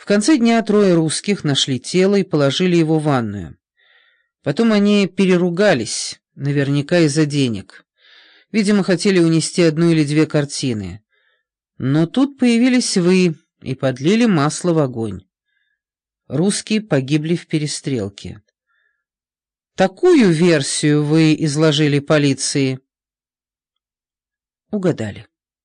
конце дня трое русских нашли тело и положили его в ванную. Потом они переругались, наверняка из-за денег. Видимо, хотели унести одну или две картины. Но тут появились вы и подлили масло в огонь. Русские погибли в перестрелке. Такую версию вы изложили полиции? Угадали.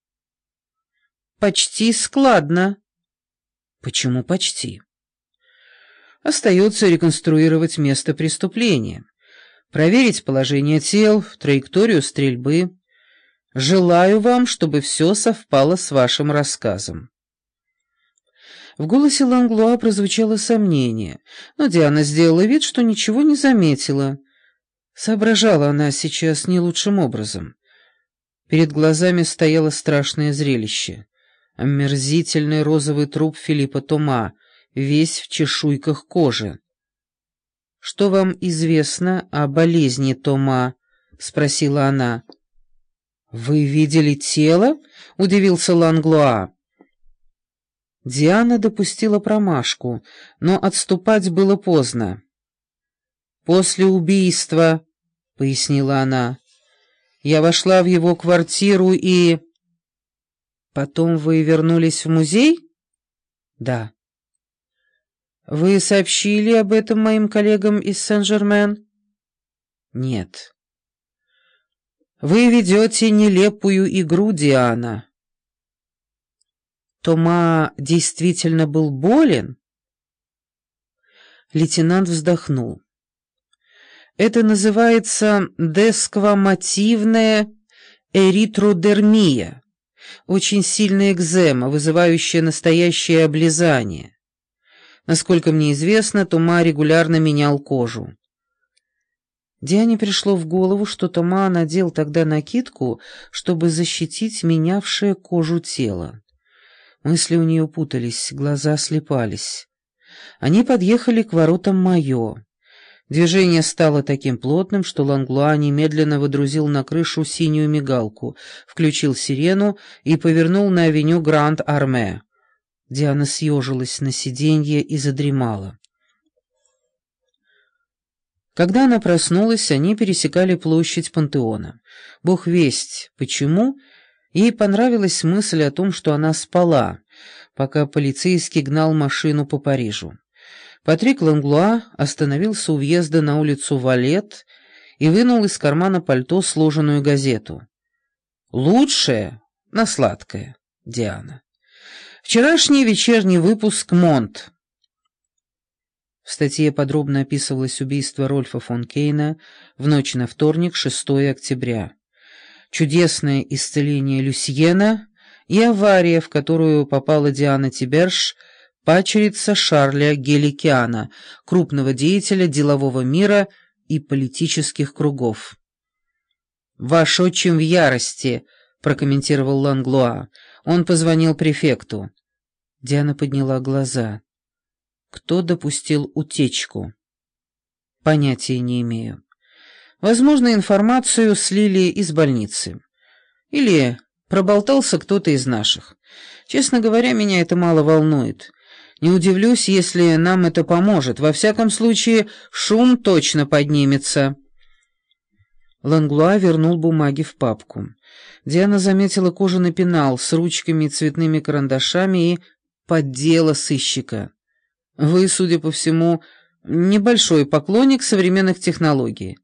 Почти складно. Почему почти? Остается реконструировать место преступления, проверить положение тел, траекторию стрельбы. Желаю вам, чтобы все совпало с вашим рассказом. В голосе Ланглуа прозвучало сомнение, но Диана сделала вид, что ничего не заметила. Соображала она сейчас не лучшим образом. Перед глазами стояло страшное зрелище. Омерзительный розовый труп Филиппа Тома, весь в чешуйках кожи. «Что вам известно о болезни Тома?» — спросила она. «Вы видели тело?» — удивился Ланглуа. Диана допустила промашку, но отступать было поздно. «После убийства», — пояснила она, — «я вошла в его квартиру и...» «Потом вы вернулись в музей?» «Да». «Вы сообщили об этом моим коллегам из Сен-Жермен?» «Нет». «Вы ведете нелепую игру, Диана». Тома действительно был болен? Лейтенант вздохнул. Это называется десквамативная эритродермия, очень сильная экзема, вызывающая настоящее облизание. Насколько мне известно, Тома регулярно менял кожу. Диане пришло в голову, что Тома надел тогда накидку, чтобы защитить менявшее кожу тело. Мысли у нее путались, глаза слепались. Они подъехали к воротам Майо. Движение стало таким плотным, что Ланглуа немедленно водрузил на крышу синюю мигалку, включил сирену и повернул на авеню Гранд-Арме. Диана съежилась на сиденье и задремала. Когда она проснулась, они пересекали площадь Пантеона. Бог весть, почему? Ей понравилась мысль о том, что она спала, пока полицейский гнал машину по Парижу. Патрик Ланглуа остановился у въезда на улицу Валет и вынул из кармана пальто сложенную газету. «Лучшее на сладкое, Диана. Вчерашний вечерний выпуск «Монт». В статье подробно описывалось убийство Рольфа фон Кейна в ночь на вторник, 6 октября. Чудесное исцеление Люсьена и авария, в которую попала Диана Тиберж, падчерица Шарля Геликиана, крупного деятеля делового мира и политических кругов. «Ваш отчим в ярости», — прокомментировал Ланглуа. «Он позвонил префекту». Диана подняла глаза. «Кто допустил утечку?» «Понятия не имею. Возможно, информацию слили из больницы. Или проболтался кто-то из наших. Честно говоря, меня это мало волнует. Не удивлюсь, если нам это поможет. Во всяком случае, шум точно поднимется». Ланглуа вернул бумаги в папку. Диана заметила кожаный пенал с ручками и цветными карандашами и поддела сыщика. «Вы, судя по всему, небольшой поклонник современных технологий».